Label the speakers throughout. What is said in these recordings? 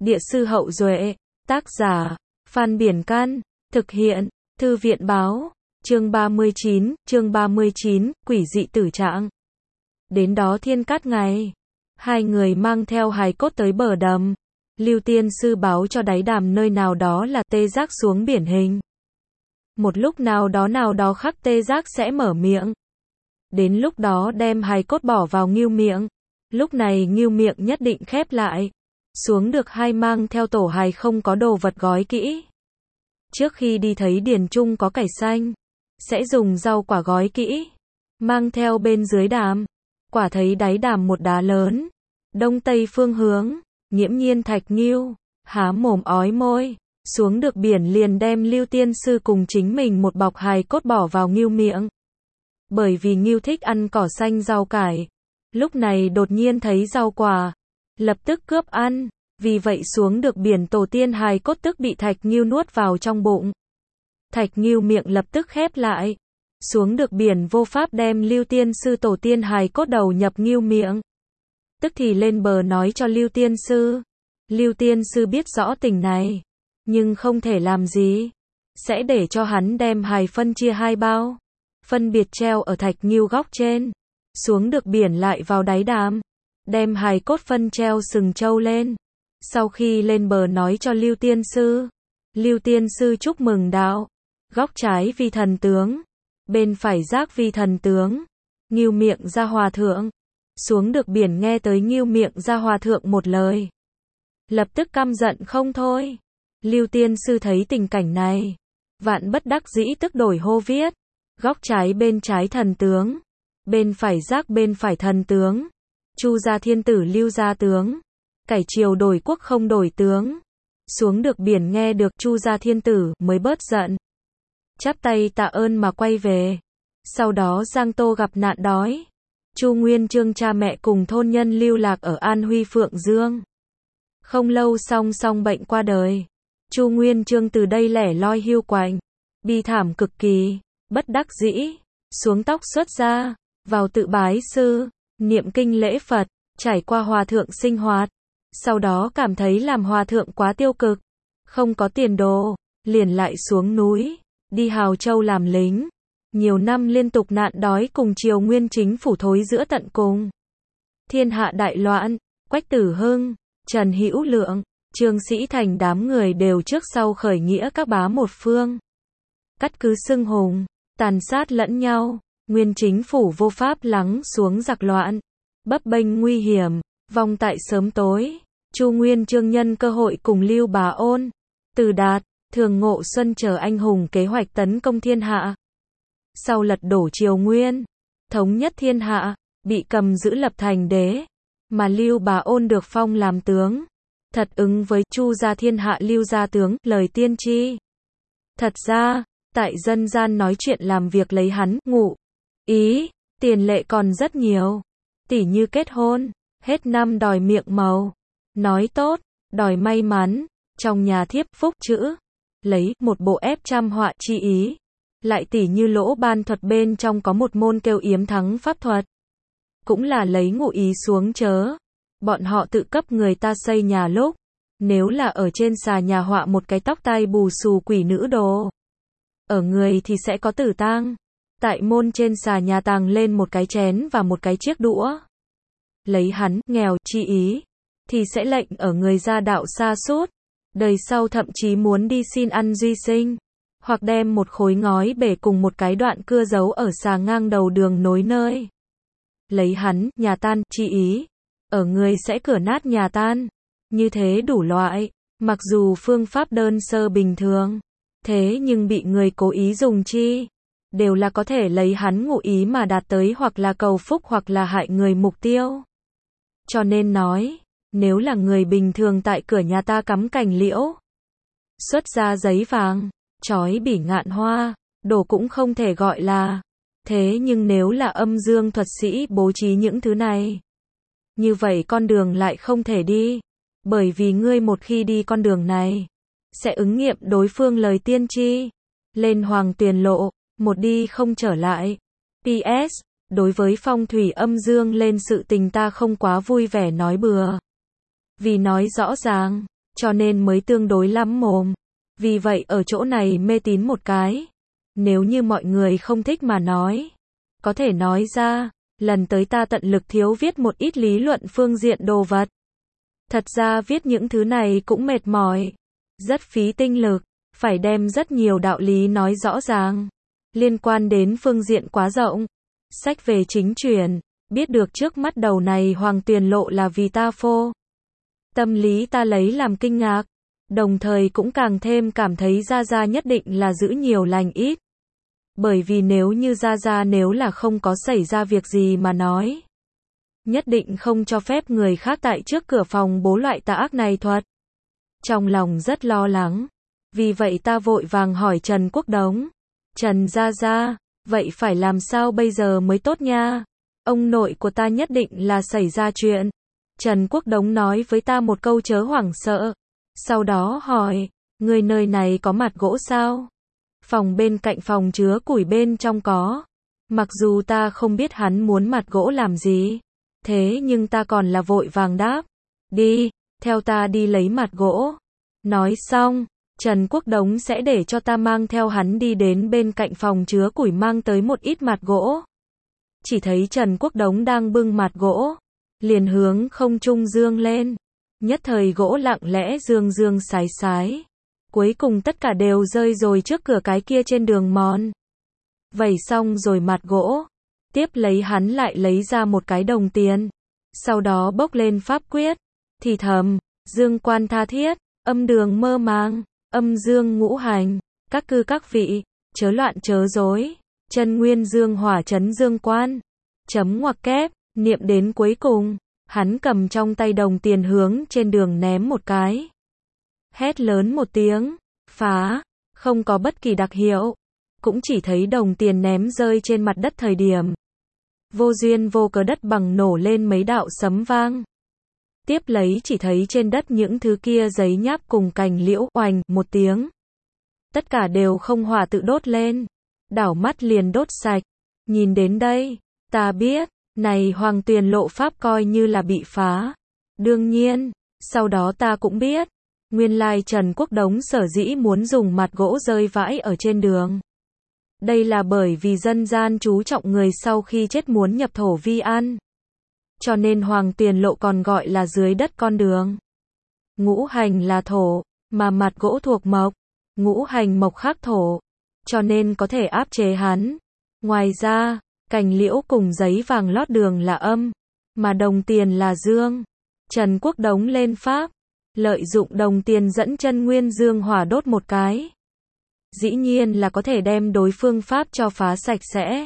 Speaker 1: Địa sư Hậu Duệ, tác giả, Phan Biển Can, thực hiện, Thư viện Báo, chương 39, quỷ dị tử trạng. Đến đó thiên cát ngày, hai người mang theo hài cốt tới bờ đầm. Lưu tiên sư báo cho đáy đàm nơi nào đó là tê giác xuống biển hình. Một lúc nào đó khắc tê giác sẽ mở miệng. Đến lúc đó đem hài cốt bỏ vào ngưu miệng. Lúc này ngưu miệng nhất định khép lại. Xuống được hai mang theo tổ hài không có đồ vật gói kỹ. Trước khi đi thấy điền trung có cải xanh, sẽ dùng rau quả gói kỹ. Mang theo bên dưới đàm. Quả thấy đáy đàm một đá lớn. Đông tây phương hướng, nghiễm nhiên thạch ngưu, há mồm ói môi. Xuống được biển liền đem Lưu tiên sư cùng chính mình một bọc hài cốt bỏ vào ngưu miệng. Bởi vì ngưu thích ăn cỏ xanh rau cải. Lúc này đột nhiên thấy rau quả, lập tức cướp ăn. Vì vậy xuống được biển tổ tiên hài cốt tức bị thạch ngưu nuốt vào trong bụng. Thạch ngưu miệng lập tức khép lại. Xuống được biển vô pháp đem Lưu tiên sư tổ tiên hài cốt đầu nhập ngưu miệng. Tức thì lên bờ nói cho Lưu tiên sư. Lưu tiên sư biết rõ tình này, nhưng không thể làm gì. Sẽ để cho hắn đem hài phân chia hai bao. Phân biệt treo ở thạch ngưu góc trên. Xuống được biển lại vào đáy đàm. Đem hài cốt phân treo sừng trâu lên. Sau khi lên bờ nói cho Lưu tiên sư. Lưu tiên sư chúc mừng đạo. Góc trái vi thần tướng. Bên phải giác vi thần tướng. Ngưu miệng ra hòa thượng. Xuống được biển nghe tới ngưu miệng ra hòa thượng một lời. Lập tức căm giận không thôi. Lưu tiên sư thấy tình cảnh này. Vạn bất đắc dĩ tức đổi hô viết. Góc trái bên trái thần tướng. Bên phải giác bên phải thần tướng. Chu gia thiên tử Lưu gia tướng. Cải triều đổi quốc không đổi tướng. Xuống được biển nghe được Chu gia thiên tử mới bớt giận. Chắp tay tạ ơn mà quay về. Sau đó Giang Tô gặp nạn đói. Chu Nguyên Chương cha mẹ cùng thôn nhân lưu lạc ở An Huy Phượng Dương. Không lâu song bệnh qua đời. Chu Nguyên Chương từ đây lẻ loi hiu quạnh, bi thảm cực kỳ, bất đắc dĩ, xuống tóc xuất ra, vào tự bái sư, niệm kinh lễ Phật, trải qua hòa thượng sinh hoạt. Sau đó cảm thấy làm hòa thượng quá tiêu cực, không có tiền đồ, liền lại xuống núi, đi Hào Châu làm lính. Nhiều năm liên tục nạn đói cùng triều nguyên chính phủ thối giữa tận cùng. Thiên hạ đại loạn, Quách Tử Hưng, Trần Hữu Lượng, Trương Sĩ Thành đám người đều trước sau khởi nghĩa các bá một phương. Cắt cứ xưng hùng, tàn sát lẫn nhau, nguyên chính phủ vô pháp lắng xuống giặc loạn, bấp bênh nguy hiểm, vong tại sớm tối. Chu Nguyên Chương nhân cơ hội cùng Lưu Bá Ôn, Từ Đạt, Thường Ngộ Xuân chờ anh hùng kế hoạch tấn công thiên hạ. Sau lật đổ triều Nguyên, thống nhất thiên hạ, bị cầm giữ lập thành đế, mà Lưu Bá Ôn được phong làm tướng. Thật ứng với Chu gia thiên hạ Lưu gia tướng, lời tiên tri. Thật ra, tại dân gian nói chuyện làm việc lấy hắn, ngụ ý, tiền lệ còn rất nhiều. Tỉ như kết hôn, hết năm đòi miệng màu, nói tốt, đòi may mắn, trong nhà thiếp phúc chữ, lấy một bộ ép trăm họa chi ý. Lại tỉ như lỗ ban thuật bên trong có một môn kêu yếm thắng pháp thuật. Cũng là lấy ngụ ý xuống chớ. Bọn họ tự cấp người ta xây nhà lúc. Nếu là ở trên xà nhà họa một cái tóc tai bù xù quỷ nữ đồ. Ở người thì sẽ có tử tang. Tại môn trên xà nhà tàng lên một cái chén và một cái chiếc đũa. Lấy hắn, nghèo, chi ý. Thì sẽ lệnh ở người gia đạo xa sút. Đời sau thậm chí muốn đi xin ăn duy sinh. Hoặc đem một khối ngói bể cùng một cái đoạn cưa giấu ở xà ngang đầu đường nối nơi. Lấy hắn, nhà tan, chi ý. Ở người sẽ cửa nát nhà tan. Như thế đủ loại. Mặc dù phương pháp đơn sơ bình thường. Thế nhưng bị người cố ý dùng chi. Đều là có thể lấy hắn ngụ ý mà đạt tới hoặc là cầu phúc hoặc là hại người mục tiêu. Cho nên nói, nếu là người bình thường tại cửa nhà ta cắm cành liễu. Xuất ra giấy vàng. Chói bỉ ngạn hoa, đồ cũng không thể gọi là. Thế nhưng nếu là âm dương thuật sĩ bố trí những thứ này, như vậy con đường lại không thể đi. Bởi vì ngươi một khi đi con đường này, sẽ ứng nghiệm đối phương lời tiên tri. Lên hoàng tuyền lộ, một đi không trở lại. PS, đối với phong thủy âm dương lên sự tình ta không quá vui vẻ nói bừa. Vì nói rõ ràng, cho nên mới tương đối lắm mồm. Vì vậy ở chỗ này mê tín một cái. Nếu như mọi người không thích mà nói, có thể nói ra, lần tới ta tận lực thiếu viết một ít lý luận phương diện đồ vật. Thật ra viết những thứ này cũng mệt mỏi, rất phí tinh lực, phải đem rất nhiều đạo lý nói rõ ràng, liên quan đến phương diện quá rộng. Sách về chính truyền, biết được trước mắt đầu này Hoàng Tuyền Lộ là vì ta phô. Tâm lý ta lấy làm kinh ngạc, đồng thời cũng càng thêm cảm thấy Gia Gia nhất định là giữ nhiều lành ít. Bởi vì nếu như Gia Gia nếu là không có xảy ra việc gì mà nói, nhất định không cho phép người khác tại trước cửa phòng bố loại tà ác này thuật. Trong lòng rất lo lắng, vì vậy ta vội vàng hỏi Trần Quốc Đống. Trần Gia Gia, vậy phải làm sao bây giờ mới tốt nha? Ông nội của ta nhất định là xảy ra chuyện. Trần Quốc Đống nói với ta một câu chớ hoảng sợ. Sau đó hỏi, người nơi này có mặt gỗ sao? Phòng bên cạnh phòng chứa củi bên trong có. Mặc dù ta không biết hắn muốn mặt gỗ làm gì, thế nhưng ta còn là vội vàng đáp. Đi, theo ta đi lấy mặt gỗ. Nói xong, Trần Quốc Đống sẽ để cho ta mang theo hắn đi đến bên cạnh phòng chứa củi mang tới một ít mặt gỗ. Chỉ thấy Trần Quốc Đống đang bưng mặt gỗ, liền hướng không trung dương lên. Nhất thời gỗ lặng lẽ dương dương sái sái. Cuối cùng tất cả đều rơi rồi trước cửa cái kia trên đường mòn. Vẩy xong rồi mặt gỗ. Tiếp lấy hắn lại lấy ra một cái đồng tiền. Sau đó bốc lên pháp quyết. Thì thầm, dương quan tha thiết, âm đường mơ màng, âm dương ngũ hành, các cư các vị, chớ loạn chớ rối, chân nguyên dương hỏa chấn dương quan. Chấm ngoặc kép, niệm đến cuối cùng, hắn cầm trong tay đồng tiền hướng trên đường ném một cái. Hét lớn một tiếng, phá, không có bất kỳ đặc hiệu, cũng chỉ thấy đồng tiền ném rơi trên mặt đất thời điểm. Vô duyên vô cớ đất bằng nổ lên mấy đạo sấm vang. Tiếp lấy chỉ thấy trên đất những thứ kia giấy nháp cùng cành liễu oành một tiếng. Tất cả đều không hỏa tự đốt lên. Đảo mắt liền đốt sạch. Nhìn đến đây, ta biết, này Hoàng Tuyền Lộ pháp coi như là bị phá. Đương nhiên, sau đó ta cũng biết, nguyên lai Trần Quốc Đống sở dĩ muốn dùng mặt gỗ rơi vãi ở trên đường. Đây là bởi vì dân gian chú trọng người sau khi chết muốn nhập thổ vi an. Cho nên Hoàng Tuyền Lộ còn gọi là dưới đất con đường. Ngũ hành là thổ, mà mặt gỗ thuộc mộc. Ngũ hành mộc khắc thổ, cho nên có thể áp chế hắn. Ngoài ra, cành liễu cùng giấy vàng lót đường là âm, mà đồng tiền là dương. Trần Quốc Đống lên pháp, lợi dụng đồng tiền dẫn chân nguyên dương hỏa đốt một cái. Dĩ nhiên là có thể đem đối phương pháp cho phá sạch sẽ.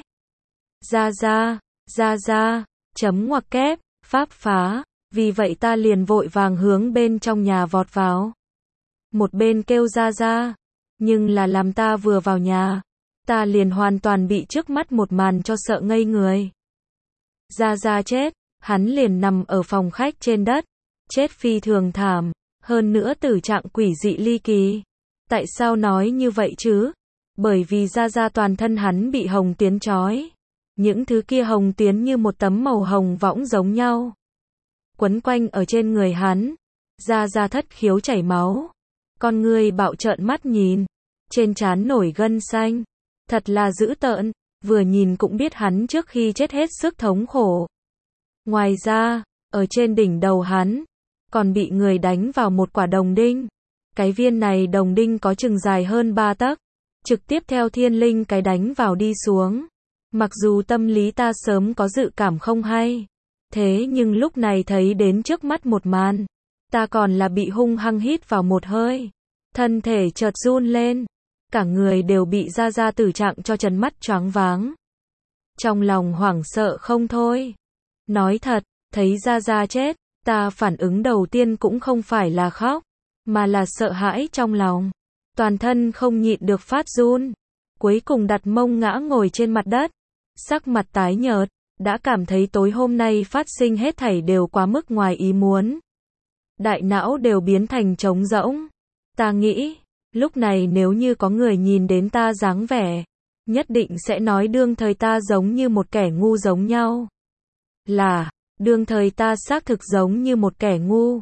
Speaker 1: Ra, chấm ngoặc kép, pháp phá, vì vậy ta liền vội vàng hướng bên trong nhà vọt vào. Một bên kêu ra, nhưng là làm ta vừa vào nhà, ta liền hoàn toàn bị trước mắt một màn cho sợ ngây người. Ra chết, hắn liền nằm ở phòng khách trên đất, chết phi thường thảm, hơn nữa tử trạng quỷ dị ly kỳ. Tại sao nói như vậy chứ? Bởi vì ra toàn thân hắn bị hồng tuyến trói. Những thứ kia hồng tuyến như một tấm màu hồng võng giống nhau, quấn quanh ở trên người hắn. Ra thất khiếu chảy máu. Con người bạo trợn mắt nhìn, trên trán nổi gân xanh, thật là dữ tợn, vừa nhìn cũng biết hắn trước khi chết hết sức thống khổ. Ngoài ra, ở trên đỉnh đầu hắn, còn bị người đánh vào một quả đồng đinh. Cái viên này đồng đinh có chừng dài hơn 3 tấc, trực tiếp theo thiên linh cái đánh vào đi xuống. Mặc dù tâm lý ta sớm có dự cảm không hay, thế nhưng lúc này thấy đến trước mắt một màn, ta còn là bị hung hăng hít vào một hơi. Thân thể chợt run lên, cả người đều bị ra tử trạng cho chấn mắt choáng váng. Trong lòng hoảng sợ không thôi. Nói thật, thấy ra chết, ta phản ứng đầu tiên cũng không phải là khóc, mà là sợ hãi trong lòng. Toàn thân không nhịn được phát run. Cuối cùng đặt mông ngã ngồi trên mặt đất, sắc mặt tái nhợt, đã cảm thấy tối hôm nay phát sinh hết thảy đều quá mức ngoài ý muốn. Đại não đều biến thành trống rỗng. Ta nghĩ, lúc này nếu như có người nhìn đến ta dáng vẻ, nhất định sẽ nói đương thời ta giống như một kẻ ngu giống nhau. Là, đương thời ta xác thực giống như một kẻ ngu.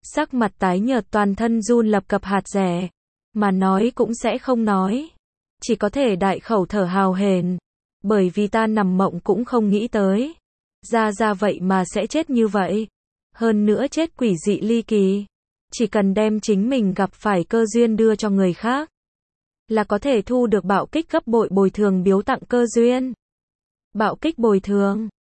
Speaker 1: Sắc mặt tái nhợt toàn thân run lập cập hạt rẻ. Mà nói cũng sẽ không nói. Chỉ có thể đại khẩu thở hào hển. Bởi vì ta nằm mộng cũng không nghĩ tới. Ra vậy mà sẽ chết như vậy. Hơn nữa chết quỷ dị ly kỳ. Chỉ cần đem chính mình gặp phải cơ duyên đưa cho người khác. Là có thể thu được bạo kích gấp bội bồi thường biếu tặng cơ duyên. Bạo kích bồi thường.